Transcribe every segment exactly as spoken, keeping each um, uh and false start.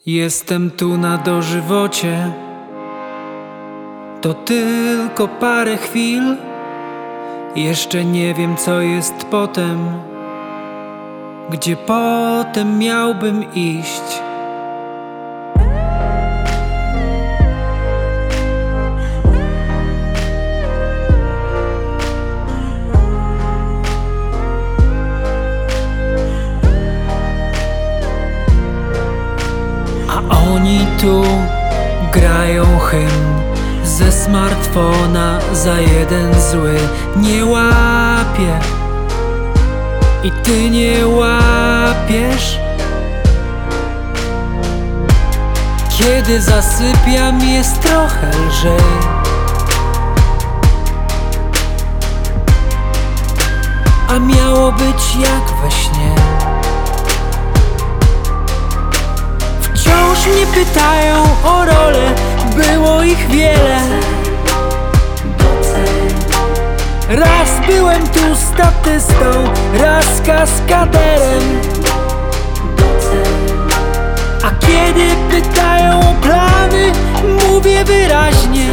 Jestem tu na dożywocie. To tylko parę chwil. Jeszcze nie wiem, co jest potem. Gdzie potem miałbym iść? A oni tu grają hymn ze smartfona za jeden zły. Nie łapię i ty nie łapiesz. Kiedy zasypiam, jest trochę lżej. A miało być jak we śnie. Wciąż mnie pytają o rolę, było ich wiele. Raz byłem tu statystą, raz kaskaderem. A kiedy pytają o plany, mówię wyraźnie,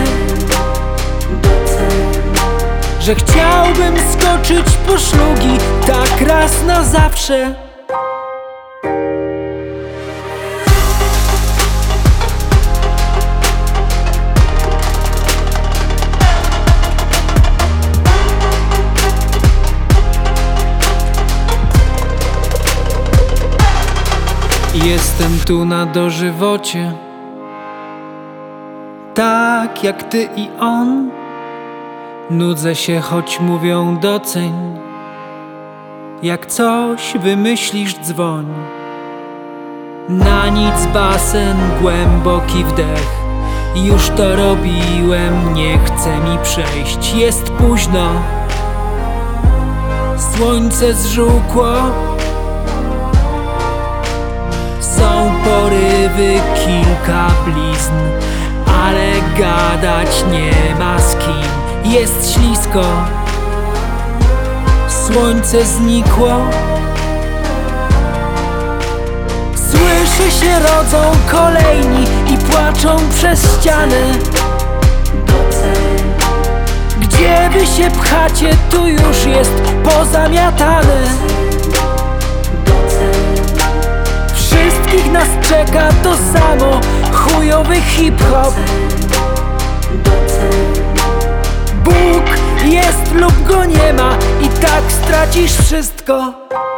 że chciałbym skoczyć po szlugi, tak raz na zawsze. Jestem tu na dożywocie. Tak jak ty i on. Nudzę się, choć mówią doceń. Jak coś wymyślisz, dzwoń. Na nic basen, głęboki wdech. Już to robiłem, nie chce mi przejść. Jest późno. Słońce zżółkło. Są porywy, kilka blizn, ale gadać nie ma z kim. Jest ślisko. Słońce znikło. Słyszę, się rodzą kolejni i płaczą przez ścianę. Gdzie wy się pchacie, tu już jest pozamiatane. Wszystkich nas czeka to samo, chujowy hip-hop. Bóg jest lub go nie ma, i tak stracisz wszystko.